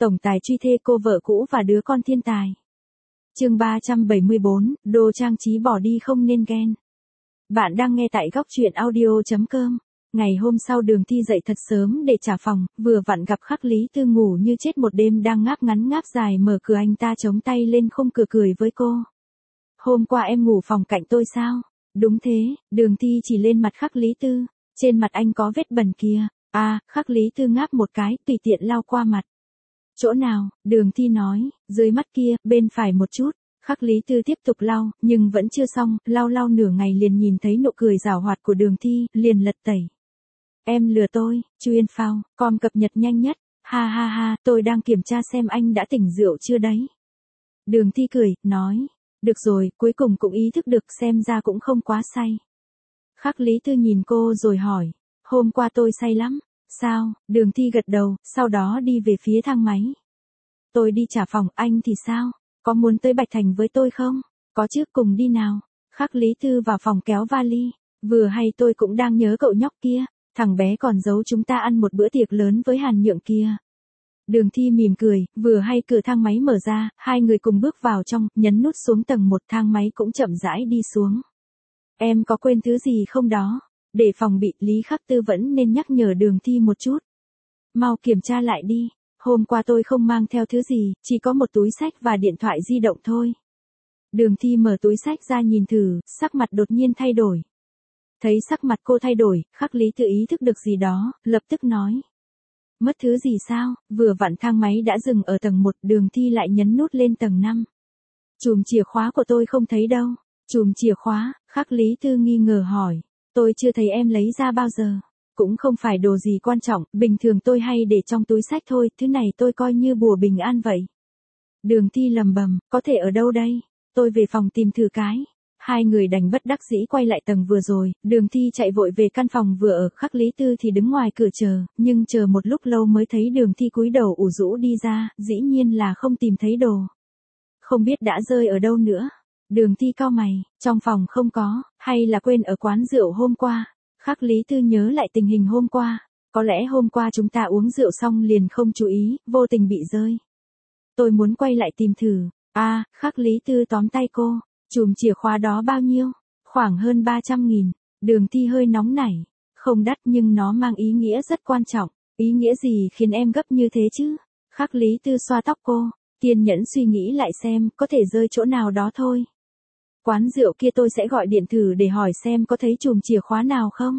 Tổng tài truy thê cô vợ cũ và đứa con thiên tài. Chương 374, đồ trang trí bỏ đi không nên ghen. Bạn đang nghe tại góc truyện audio.com. Ngày hôm sau Đường Thi dậy thật sớm để trả phòng, vừa vặn gặp Khắc Lý Tư ngủ như chết một đêm đang ngáp ngắn ngáp dài, mở cửa anh ta chống tay lên khung cửa cười với cô. Hôm qua em ngủ phòng cạnh tôi sao? Đúng thế, Đường Thi chỉ lên mặt Khắc Lý Tư, trên mặt anh có vết bẩn kìa. À, Khắc Lý Tư ngáp một cái, tùy tiện lau qua mặt. Chỗ nào? Đường Thi nói, dưới mắt kia, bên phải một chút. Khắc Lý Tư tiếp tục lau, nhưng vẫn chưa xong, lau nửa ngày liền nhìn thấy nụ cười giảo hoạt của Đường Thi, liền lật tẩy. Em lừa tôi, chuyên phao, com cập nhật nhanh nhất, ha ha ha, tôi đang kiểm tra xem anh đã tỉnh rượu chưa đấy. Đường Thi cười, nói, được rồi, cuối cùng cũng ý thức được, xem ra cũng không quá say. Khắc Lý Tư nhìn cô rồi hỏi, hôm qua tôi say lắm, sao? Đường Thi gật đầu, sau đó đi về phía thang máy. Tôi đi trả phòng, anh thì sao? Có muốn tới Bạch Thành với tôi không? Có chứ, cùng đi nào. Khắc Lý Tư vào phòng kéo vali, vừa hay tôi cũng đang nhớ cậu nhóc kia, thằng bé còn giấu chúng ta ăn một bữa tiệc lớn với Hàn Nhượng kia. Đường Thi mỉm cười, vừa hay cửa thang máy mở ra, hai người cùng bước vào trong, nhấn nút xuống tầng 1, thang máy cũng chậm rãi đi xuống. Em có quên thứ gì không đó? Để phòng bị, Lý Khắc Tư vẫn nên nhắc nhở Đường Thi một chút. Mau kiểm tra lại đi, hôm qua tôi không mang theo thứ gì, chỉ có một túi sách và điện thoại di động thôi. Đường Thi mở túi sách ra nhìn thử, sắc mặt đột nhiên thay đổi. Thấy sắc mặt cô thay đổi, Khắc Lý Tư ý thức được gì đó, lập tức nói. Mất thứ gì sao? Vừa vặn thang máy đã dừng ở tầng 1, Đường Thi lại nhấn nút lên tầng 5. Chùm chìa khóa của tôi không thấy đâu. Chùm chìa khóa? Khắc Lý Tư nghi ngờ hỏi. Tôi chưa thấy em lấy ra bao giờ. Cũng không phải đồ gì quan trọng, bình thường tôi hay để trong túi sách thôi, thứ này tôi coi như bùa bình an vậy. Đường Thi lầm bầm, có thể ở đâu đây? Tôi về phòng tìm thử cái. Hai người đành bất đắc dĩ quay lại tầng vừa rồi, Đường Thi chạy vội về căn phòng vừa ở, Khắc Lý Tư thì đứng ngoài cửa chờ, nhưng chờ một lúc lâu mới thấy Đường Thi cúi đầu ủ rũ đi ra, dĩ nhiên là không tìm thấy đồ. Không biết đã rơi ở đâu nữa. Đường Thi cau mày, trong phòng không có, hay là quên ở quán rượu hôm qua. Khắc Lý Tư nhớ lại tình hình hôm qua, có lẽ hôm qua chúng ta uống rượu xong liền không chú ý, vô tình bị rơi. Tôi muốn quay lại tìm thử. À, Khắc Lý Tư tóm tay cô. Chùm chìa khóa đó bao nhiêu? Khoảng hơn 300.000. Đường Thi hơi nóng nảy. Không đắt nhưng nó mang ý nghĩa rất quan trọng. Ý nghĩa gì khiến em gấp như thế chứ? Khắc Lý Tư xoa tóc cô. Kiên nhẫn suy nghĩ lại xem, có thể rơi chỗ nào đó thôi. Quán rượu kia tôi sẽ gọi điện thử để hỏi xem có thấy chùm chìa khóa nào không.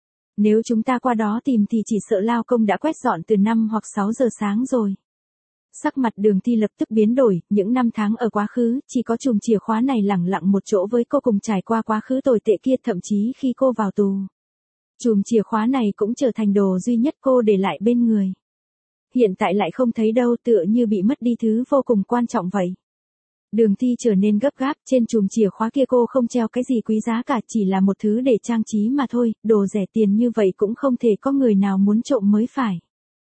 Nếu chúng ta qua đó tìm thì chỉ sợ lao công đã quét dọn từ 5 hoặc 6 giờ sáng rồi. Sắc mặt Đường Thi lập tức biến đổi, những năm tháng ở quá khứ, chỉ có chùm chìa khóa này lẳng lặng một chỗ với cô cùng trải qua quá khứ tồi tệ kia, thậm chí khi cô vào tù. Chùm chìa khóa này cũng trở thành đồ duy nhất cô để lại bên người. Hiện tại lại không thấy đâu, tựa như bị mất đi thứ vô cùng quan trọng vậy. Đường Thi trở nên gấp gáp, trên chùm chìa khóa kia cô không treo cái gì quý giá cả, chỉ là một thứ để trang trí mà thôi, đồ rẻ tiền như vậy cũng không thể có người nào muốn trộm mới phải.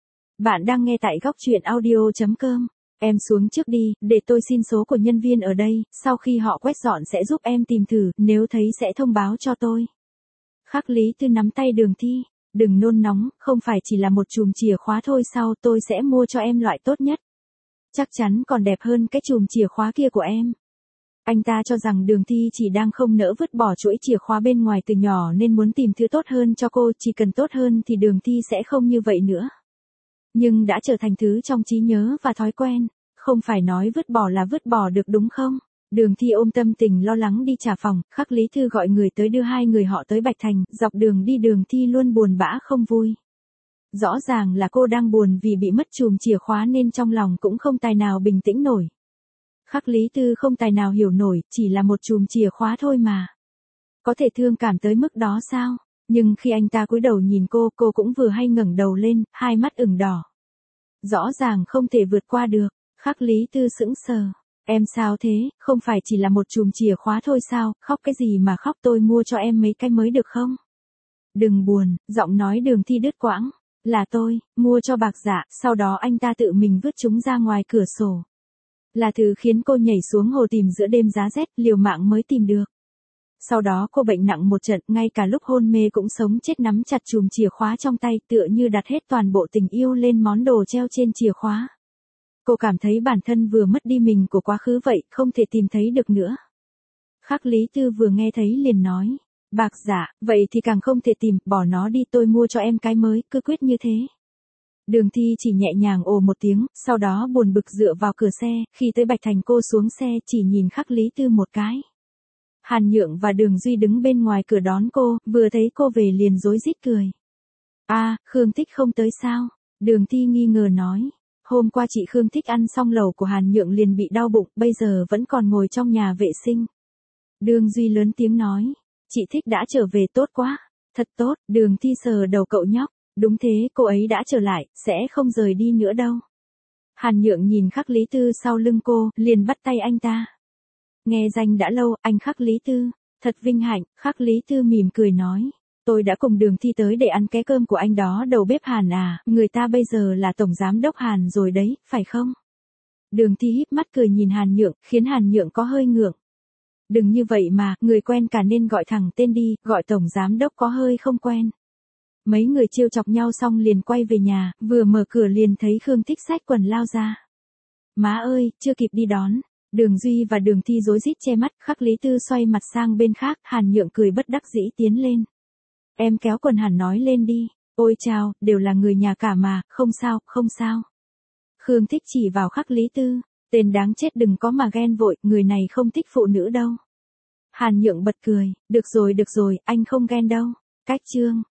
Bạn đang nghe tại góc truyện audio.com. Em xuống trước đi, để tôi xin số của nhân viên ở đây, sau khi họ quét dọn sẽ giúp em tìm thử, nếu thấy sẽ thông báo cho tôi. Khắc Lý Tư nắm tay Đường Thi, đừng nôn nóng, không phải chỉ là một chùm chìa khóa thôi sao, tôi sẽ mua cho em loại tốt nhất. Chắc chắn còn đẹp hơn cái chùm chìa khóa kia của em. Anh ta cho rằng Đường Thi chỉ đang không nỡ vứt bỏ chuỗi chìa khóa bên ngoài từ nhỏ nên muốn tìm thứ tốt hơn cho cô, chỉ cần tốt hơn thì Đường Thi sẽ không như vậy nữa. Nhưng đã trở thành thứ trong trí nhớ và thói quen, không phải nói vứt bỏ là vứt bỏ được đúng không? Đường Thi ôm tâm tình lo lắng đi trả phòng, Khắc Lý Tư gọi người tới đưa hai người họ tới Bạch Thành, dọc đường đi Đường Thi luôn buồn bã không vui. Rõ ràng là cô đang buồn vì bị mất chùm chìa khóa nên trong lòng cũng không tài nào bình tĩnh nổi. Khắc Lý Tư không tài nào hiểu nổi, chỉ là một chùm chìa khóa thôi mà. Có thể thương cảm tới mức đó sao? Nhưng khi anh ta cúi đầu nhìn cô cũng vừa hay ngẩng đầu lên, hai mắt ửng đỏ. Rõ ràng không thể vượt qua được. Khắc Lý Tư sững sờ. Em sao thế, không phải chỉ là một chùm chìa khóa thôi sao, khóc cái gì mà khóc, tôi mua cho em mấy cái mới được không? Đừng buồn, giọng nói Đường Thi đứt quãng. Là tôi, mua cho bạc dạ, sau đó anh ta tự mình vứt chúng ra ngoài cửa sổ. Là thứ khiến cô nhảy xuống hồ tìm giữa đêm giá rét, liều mạng mới tìm được. Sau đó cô bệnh nặng một trận, ngay cả lúc hôn mê cũng sống chết nắm chặt chùm chìa khóa trong tay, tựa như đặt hết toàn bộ tình yêu lên món đồ treo trên chìa khóa. Cô cảm thấy bản thân vừa mất đi mình của quá khứ vậy, không thể tìm thấy được nữa. Khắc Lý Tư vừa nghe thấy liền nói. Bạc dạ, vậy thì càng không thể tìm, bỏ nó đi, tôi mua cho em cái mới, cứ quyết như thế. Đường Thi chỉ nhẹ nhàng ồ một tiếng, sau đó buồn bực dựa vào cửa xe, khi tới Bạch Thành cô xuống xe chỉ nhìn Khắc Lý Tư một cái. Hàn Nhượng và Đường Duy đứng bên ngoài cửa đón cô, vừa thấy cô về liền rối rít cười. Khương Thích không tới sao? Đường Thi nghi ngờ nói. Hôm qua chị Khương Thích ăn xong lẩu của Hàn Nhượng liền bị đau bụng, bây giờ vẫn còn ngồi trong nhà vệ sinh. Đường Duy lớn tiếng nói. Chị Thích đã trở về, tốt quá. Thật tốt, Đường Thi sờ đầu cậu nhóc. Đúng thế, cô ấy đã trở lại, sẽ không rời đi nữa đâu. Hàn Nhượng nhìn Khắc Lý Tư sau lưng cô, liền bắt tay anh ta. Nghe danh đã lâu, anh Khắc Lý Tư. Thật vinh hạnh, Khắc Lý Tư mỉm cười nói. Tôi đã cùng Đường Thi tới để ăn cái cơm của anh đó, đầu bếp Hàn à, người ta bây giờ là tổng giám đốc Hàn rồi đấy, phải không? Đường Thi híp mắt cười nhìn Hàn Nhượng, khiến Hàn Nhượng có hơi ngượng. Đừng như vậy mà, người quen cả nên gọi thẳng tên đi, gọi tổng giám đốc có hơi không quen. Mấy người trêu chọc nhau xong liền quay về nhà, vừa mở cửa liền thấy Khương Thích xách quần lao ra. Má ơi, chưa kịp đi đón. Đường Duy và Đường Thi rối rít che mắt, Khắc Lý Tư xoay mặt sang bên khác, Hàn Nhượng cười bất đắc dĩ tiến lên. Em kéo quần Hàn nói lên đi. Ôi chao, đều là người nhà cả mà, không sao, không sao. Khương Thích chỉ vào Khắc Lý Tư. Tên đáng chết, đừng có mà ghen vội, người này không thích phụ nữ đâu. Hàn Nhượng bật cười, được rồi, anh không ghen đâu. Cách chương.